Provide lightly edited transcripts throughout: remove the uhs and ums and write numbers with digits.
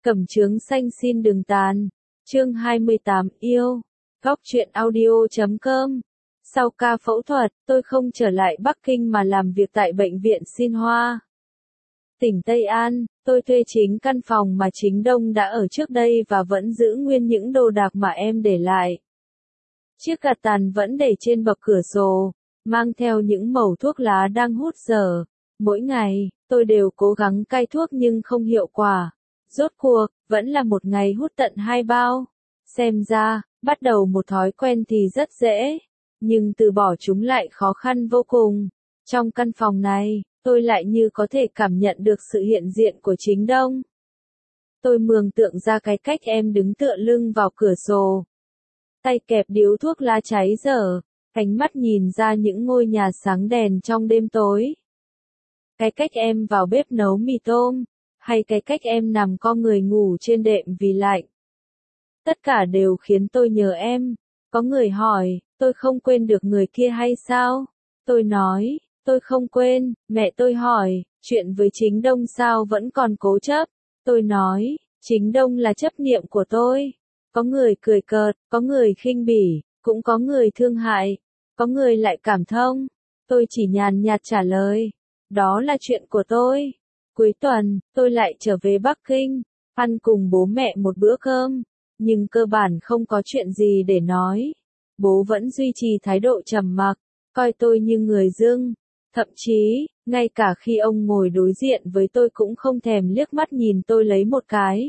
Cẩm chướng xanh xin đừng tàn. Chương 28 yêu. Góc truyện audio.com. Sau ca phẫu thuật, tôi không trở lại Bắc Kinh mà làm việc tại bệnh viện Xin Hoa. Tỉnh Tây An, tôi thuê chính căn phòng mà Chính Đông đã ở trước đây và vẫn giữ nguyên những đồ đạc mà em để lại. Chiếc gạt tàn vẫn để trên bậc cửa sổ, mang theo những mẩu thuốc lá đang hút dở. Mỗi ngày, tôi đều cố gắng cai thuốc nhưng không hiệu quả. Rốt cuộc, vẫn là một ngày hút tận 2 bao. Xem ra, bắt đầu một thói quen thì rất dễ, nhưng từ bỏ chúng lại khó khăn vô cùng. Trong căn phòng này, tôi lại như có thể cảm nhận được sự hiện diện của Chính Đông. Tôi mường tượng ra cái cách em đứng tựa lưng vào cửa sổ, tay kẹp điếu thuốc lá cháy dở, ánh mắt nhìn ra những ngôi nhà sáng đèn trong đêm tối. Cái cách em vào bếp nấu mì tôm, hay cái cách em nằm co người ngủ trên đệm vì lạnh. Tất cả đều khiến tôi nhớ em. Có người hỏi, tôi không quên được người kia hay sao? Tôi nói, tôi không quên. Mẹ tôi hỏi, chuyện với Chính Đông sao vẫn còn cố chấp? Tôi nói, Chính Đông là chấp niệm của tôi. Có người cười cợt, có người khinh bỉ, cũng có người thương hại, có người lại cảm thông. Tôi chỉ nhàn nhạt trả lời, đó là chuyện của tôi. Cuối tuần, tôi lại trở về Bắc Kinh, ăn cùng bố mẹ một bữa cơm, nhưng cơ bản không có chuyện gì để nói. Bố vẫn duy trì thái độ trầm mặc, coi tôi như người dưng. Thậm chí, ngay cả khi ông ngồi đối diện với tôi cũng không thèm liếc mắt nhìn tôi lấy một cái.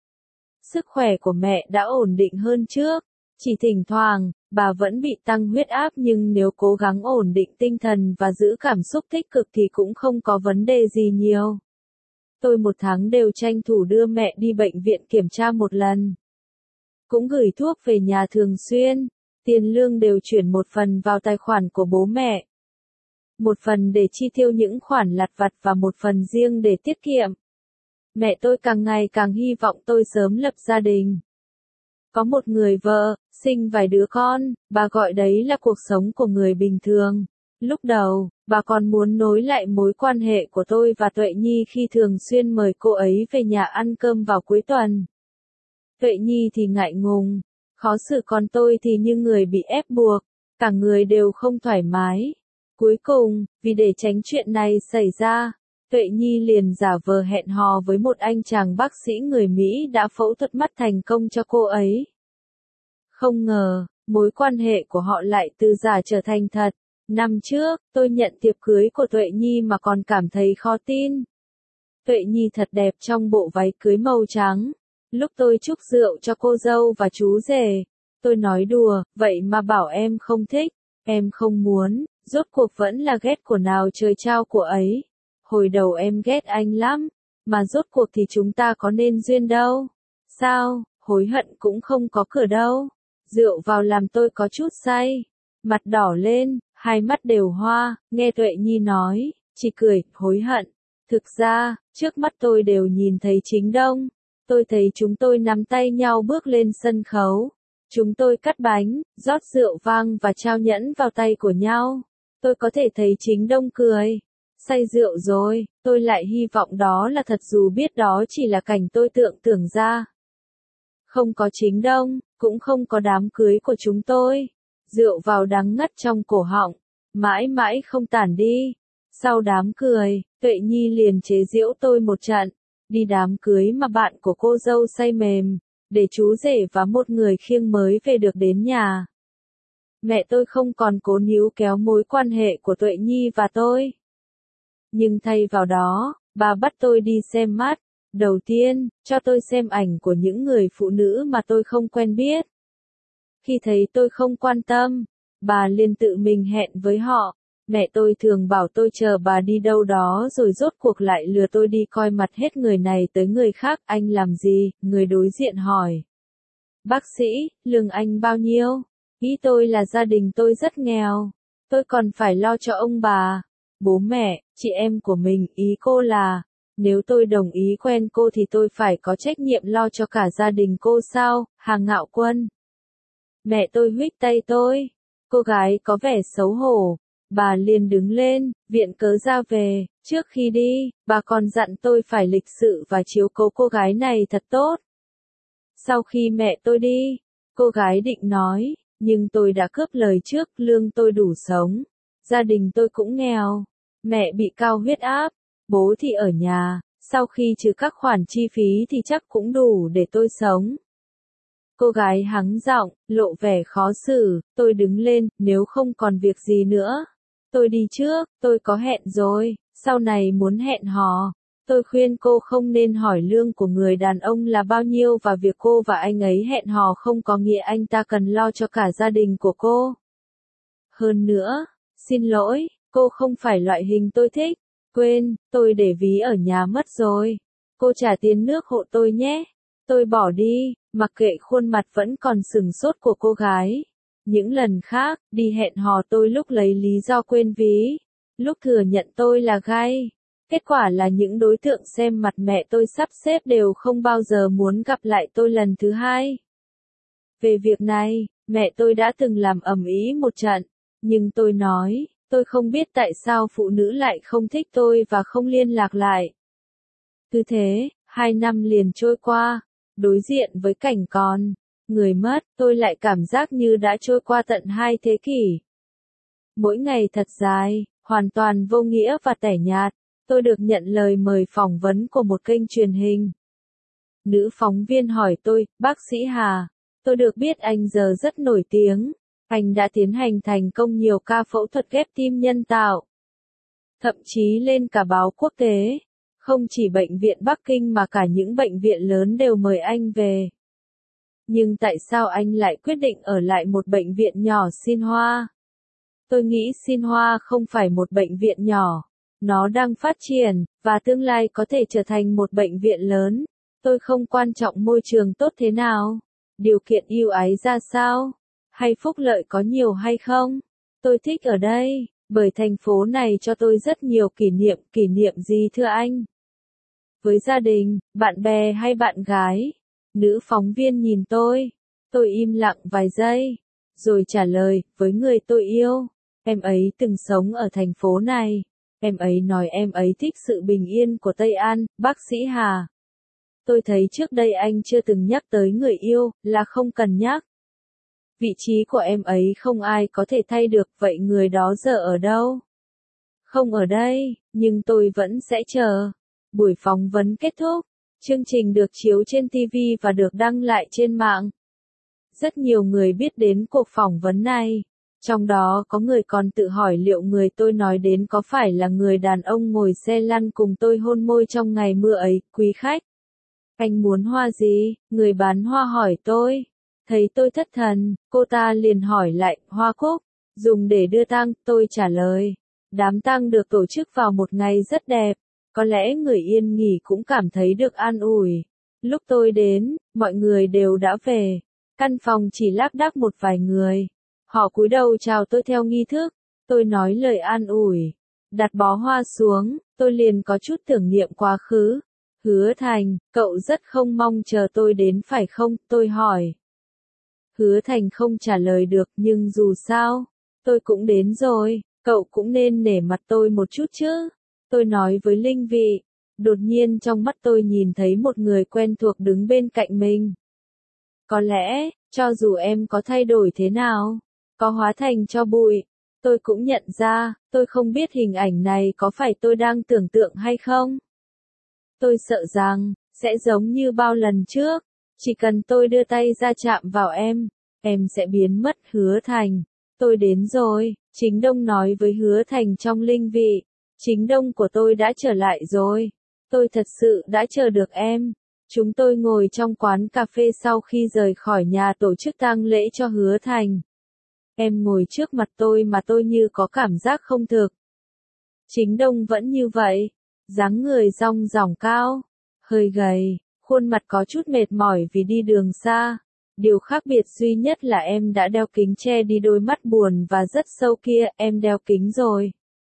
Sức khỏe của mẹ đã ổn định hơn trước, chỉ thỉnh thoảng, bà vẫn bị tăng huyết áp nhưng nếu cố gắng ổn định tinh thần và giữ cảm xúc tích cực thì cũng không có vấn đề gì nhiều. Tôi một tháng đều tranh thủ đưa mẹ đi bệnh viện kiểm tra một lần. Cũng gửi thuốc về nhà thường xuyên, tiền lương đều chuyển một phần vào tài khoản của bố mẹ. Một phần để chi tiêu những khoản lặt vặt và một phần riêng để tiết kiệm. Mẹ tôi càng ngày càng hy vọng tôi sớm lập gia đình. Có một người vợ, sinh vài đứa con, bà gọi đấy là cuộc sống của người bình thường. Lúc đầu, bà còn muốn nối lại mối quan hệ của tôi và Tuệ Nhi khi thường xuyên mời cô ấy về nhà ăn cơm vào cuối tuần. Tuệ Nhi thì ngại ngùng, khó xử, còn tôi thì như người bị ép buộc, cả người đều không thoải mái. Cuối cùng, vì để tránh chuyện này xảy ra, Tuệ Nhi liền giả vờ hẹn hò với một anh chàng bác sĩ người Mỹ đã phẫu thuật mắt thành công cho cô ấy. Không ngờ, mối quan hệ của họ lại từ giả trở thành thật. Năm trước, tôi nhận thiệp cưới của Tuệ Nhi mà còn cảm thấy khó tin. Tuệ Nhi thật đẹp trong bộ váy cưới màu trắng. Lúc tôi chúc rượu cho cô dâu và chú rể, tôi nói đùa, vậy mà bảo em không thích, em không muốn, rốt cuộc vẫn là ghét của nào trời trao của ấy. Hồi đầu em ghét anh lắm, mà rốt cuộc thì chúng ta có nên duyên đâu. Sao, hối hận cũng không có cửa đâu. Rượu vào làm tôi có chút say, mặt đỏ lên, hai mắt đều hoa, nghe Tuệ Nhi nói, chỉ cười, hối hận. Thực ra, trước mắt tôi đều nhìn thấy Chính Đông. Tôi thấy chúng tôi nắm tay nhau bước lên sân khấu. Chúng tôi cắt bánh, rót rượu vang và trao nhẫn vào tay của nhau. Tôi có thể thấy Chính Đông cười. Say rượu rồi, tôi lại hy vọng đó là thật dù biết đó chỉ là cảnh tôi tưởng ra. Không có Chính Đông, cũng không có đám cưới của chúng tôi. Rượu vào đắng ngắt trong cổ họng, mãi mãi không tản đi. Sau đám cười, Tuệ Nhi liền chế giễu tôi một trận. Đi đám cưới mà bạn của cô dâu say mềm, để chú rể và một người khiêng mới về được đến nhà. Mẹ tôi không còn cố níu kéo mối quan hệ của Tuệ Nhi và tôi. Nhưng thay vào đó, bà bắt tôi đi xem mắt. Đầu tiên, cho tôi xem ảnh của những người phụ nữ mà tôi không quen biết. Khi thấy tôi không quan tâm, bà liền tự mình hẹn với họ. Mẹ tôi thường bảo tôi chờ bà đi đâu đó rồi rốt cuộc lại lừa tôi đi coi mặt hết người này tới người khác. Anh làm gì? Người đối diện hỏi. Bác sĩ, lương anh bao nhiêu? Ý tôi là gia đình tôi rất nghèo. Tôi còn phải lo cho ông bà, bố mẹ, chị em của mình. Ý cô là, nếu tôi đồng ý quen cô thì tôi phải có trách nhiệm lo cho cả gia đình cô sao? Hàng Ngạo Quân. Mẹ tôi huých tay tôi. Cô gái có vẻ xấu hổ. Bà liền đứng lên, viện cớ ra về. Trước khi đi, bà còn dặn tôi phải lịch sự và chiếu cố cô gái này thật tốt. Sau khi mẹ tôi đi, cô gái định nói, nhưng tôi đã cướp lời trước, lương tôi đủ sống. Gia đình tôi cũng nghèo, mẹ bị cao huyết áp, bố thì ở nhà, sau khi trừ các khoản chi phí thì chắc cũng đủ để tôi sống. Cô gái hắng giọng, lộ vẻ khó xử, tôi đứng lên, nếu không còn việc gì nữa. Tôi đi trước, tôi có hẹn rồi, sau này muốn hẹn hò. Tôi khuyên cô không nên hỏi lương của người đàn ông là bao nhiêu và việc cô và anh ấy hẹn hò không có nghĩa anh ta cần lo cho cả gia đình của cô. Hơn nữa, xin lỗi, cô không phải loại hình tôi thích. Quên, tôi để ví ở nhà mất rồi. Cô trả tiền nước hộ tôi nhé. Tôi bỏ đi, mặc kệ khuôn mặt vẫn còn sừng sốt của cô gái. Những lần khác, đi hẹn hò tôi lúc lấy lý do quên ví, lúc thừa nhận tôi là gay. Kết quả là những đối tượng xem mặt mẹ tôi sắp xếp đều không bao giờ muốn gặp lại tôi lần thứ hai. Về việc này, mẹ tôi đã từng làm ầm ĩ một trận, nhưng tôi nói, tôi không biết tại sao phụ nữ lại không thích tôi và không liên lạc lại. Cứ thế, 2 năm liền trôi qua, đối diện với cảnh còn người mất, tôi lại cảm giác như đã trôi qua tận 2 thế kỷ. Mỗi ngày thật dài, hoàn toàn vô nghĩa và tẻ nhạt. Tôi được nhận lời mời phỏng vấn của một kênh truyền hình. Nữ phóng viên hỏi tôi, bác sĩ Hà, tôi được biết anh giờ rất nổi tiếng. Anh đã tiến hành thành công nhiều ca phẫu thuật ghép tim nhân tạo. Thậm chí lên cả báo quốc tế. Không chỉ bệnh viện Bắc Kinh mà cả những bệnh viện lớn đều mời anh về. Nhưng tại sao anh lại quyết định ở lại một bệnh viện nhỏ Xin Hoa? Tôi nghĩ Xin Hoa không phải một bệnh viện nhỏ. Nó đang phát triển, và tương lai có thể trở thành một bệnh viện lớn. Tôi không quan trọng môi trường tốt thế nào, điều kiện ưu ái ra sao, hay phúc lợi có nhiều hay không. Tôi thích ở đây, bởi thành phố này cho tôi rất nhiều kỷ niệm gì thưa anh? Với gia đình, bạn bè hay bạn gái? Nữ phóng viên nhìn tôi im lặng vài giây, rồi trả lời, với người tôi yêu. Em ấy từng sống ở thành phố này. Em ấy nói em ấy thích sự bình yên của Tây An, bác sĩ Hà. Tôi thấy trước đây anh chưa từng nhắc tới người yêu, là không cần nhắc. Vị trí của em ấy không ai có thể thay được, vậy người đó giờ ở đâu? Không ở đây, nhưng tôi vẫn sẽ chờ. Buổi phỏng vấn kết thúc, chương trình được chiếu trên TV và được đăng lại trên mạng. Rất nhiều người biết đến cuộc phỏng vấn này. Trong đó có người còn tự hỏi liệu người tôi nói đến có phải là người đàn ông ngồi xe lăn cùng tôi hôn môi trong ngày mưa ấy, quý khách. Anh muốn hoa gì? Người bán hoa hỏi tôi. Thấy tôi thất thần, cô ta liền hỏi lại, hoa cúc, dùng để đưa tang, tôi trả lời. Đám tang được tổ chức vào một ngày rất đẹp, có lẽ người yên nghỉ cũng cảm thấy được an ủi. Lúc tôi đến, mọi người đều đã về, căn phòng chỉ lác đác một vài người. Họ cúi đầu chào tôi theo nghi thức, tôi nói lời an ủi. Đặt bó hoa xuống, tôi liền có chút tưởng niệm quá khứ. Hứa Thành, cậu rất không mong chờ tôi đến phải không, tôi hỏi. Hứa Thành không trả lời được, nhưng dù sao, tôi cũng đến rồi, cậu cũng nên nể mặt tôi một chút chứ. Tôi nói với Linh Vị, đột nhiên trong mắt tôi nhìn thấy một người quen thuộc đứng bên cạnh mình. Có lẽ, cho dù em có thay đổi thế nào, có hóa thành tro bụi, tôi cũng nhận ra, tôi không biết hình ảnh này có phải tôi đang tưởng tượng hay không. Tôi sợ rằng, sẽ giống như bao lần trước, chỉ cần tôi đưa tay ra chạm vào em sẽ biến mất. Hứa Thành, tôi đến rồi, Chính Đông nói với Hứa Thành trong Linh Vị, Chính Đông của tôi đã trở lại rồi, tôi thật sự đã chờ được em. Chúng tôi ngồi trong quán cà phê sau khi rời khỏi nhà tổ chức tang lễ cho Hứa Thành. Em ngồi trước mặt tôi mà tôi như có cảm giác không thực. Chính Đông vẫn như vậy, dáng người dong dỏng cao, hơi gầy, khuôn mặt có chút mệt mỏi vì đi đường xa. Điều khác biệt duy nhất là em đã đeo kính che đi đôi mắt buồn và rất sâu kia, em đeo kính rồi.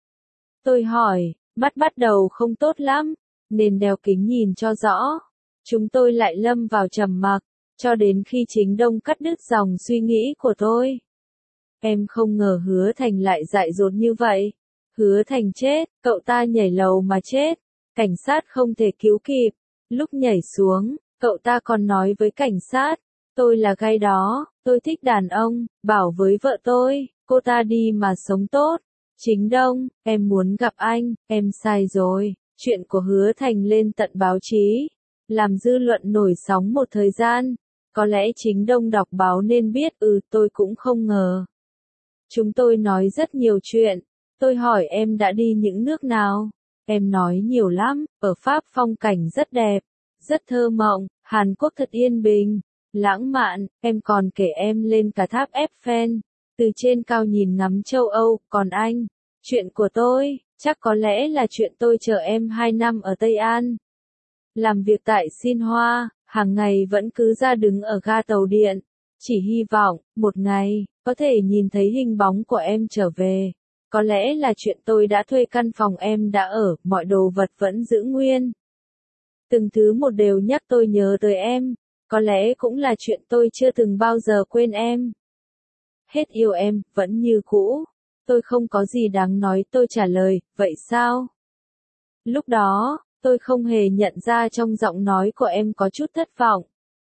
Tôi hỏi, mắt bắt đầu không tốt lắm, nên đeo kính nhìn cho rõ. Chúng tôi lại lâm vào trầm mặc, cho đến khi Chính Đông cắt đứt dòng suy nghĩ của tôi. Em không ngờ Hứa Thành lại dại dột như vậy. Hứa Thành chết, cậu ta nhảy lầu mà chết. Cảnh sát không thể cứu kịp. Lúc nhảy xuống, cậu ta còn nói với cảnh sát, tôi là gay đó, tôi thích đàn ông, bảo với vợ tôi, cô ta đi mà sống tốt. Chính Đông, em muốn gặp anh, em sai rồi. Chuyện của Hứa Thành lên tận báo chí, làm dư luận nổi sóng một thời gian. Có lẽ Chính Đông đọc báo nên biết, tôi cũng không ngờ. Chúng tôi nói rất nhiều chuyện. Tôi hỏi em đã đi những nước nào? Em nói nhiều lắm, ở Pháp phong cảnh rất đẹp, rất thơ mộng, Hàn Quốc thật yên bình, lãng mạn, em còn kể em lên cả tháp Eiffel, từ trên cao nhìn ngắm châu Âu, còn anh, chuyện của tôi, chắc có lẽ là chuyện tôi chờ em 2 năm ở Tây An. Làm việc tại Xin Hoa, hàng ngày vẫn cứ ra đứng ở ga tàu điện, chỉ hy vọng, một ngày, có thể nhìn thấy hình bóng của em trở về. Có lẽ là chuyện tôi đã thuê căn phòng em đã ở, mọi đồ vật vẫn giữ nguyên. Từng thứ một đều nhắc tôi nhớ tới em. Có lẽ cũng là chuyện tôi chưa từng bao giờ quên em. Hết yêu em, vẫn như cũ. Tôi không có gì đáng nói, tôi trả lời, vậy sao? Lúc đó, tôi không hề nhận ra trong giọng nói của em có chút thất vọng.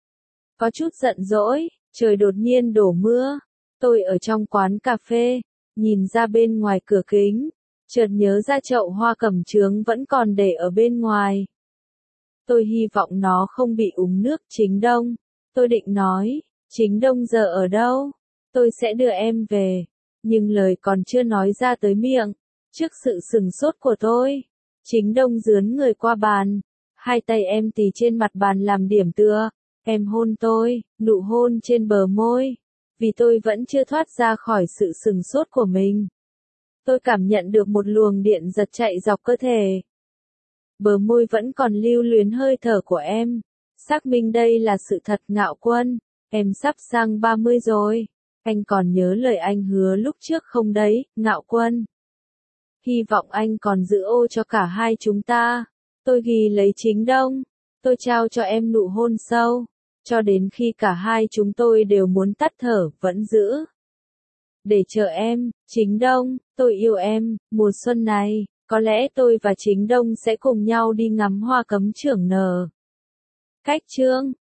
Có chút giận dỗi, trời đột nhiên đổ mưa. Tôi ở trong quán cà phê, nhìn ra bên ngoài cửa kính, chợt nhớ ra chậu hoa cẩm chướng vẫn còn để ở bên ngoài. Tôi hy vọng nó không bị úng nước. Chính Đông, tôi định nói, Chính Đông giờ ở đâu? Tôi sẽ đưa em về. Nhưng lời còn chưa nói ra tới miệng, trước sự sửng sốt của tôi, Chính Đông dướn người qua bàn, hai tay em tì trên mặt bàn làm điểm tựa, em hôn tôi, nụ hôn trên bờ môi. Vì tôi vẫn chưa thoát ra khỏi sự sửng sốt của mình. Tôi cảm nhận được một luồng điện giật chạy dọc cơ thể. Bờ môi vẫn còn lưu luyến hơi thở của em. Xác minh đây là sự thật. Ngạo Quân, em sắp sang 30 rồi. Anh còn nhớ lời anh hứa lúc trước không đấy, Ngạo Quân? Hy vọng anh còn giữ ô cho cả hai chúng ta. Tôi ghi lấy Chính Đông. Tôi trao cho em nụ hôn sâu. Cho đến khi cả hai chúng tôi đều muốn tắt thở, vẫn giữ. Để chờ em, Chính Đông, tôi yêu em. Mùa xuân này, có lẽ tôi và Chính Đông sẽ cùng nhau đi ngắm hoa cấm trưởng nở. Cách chương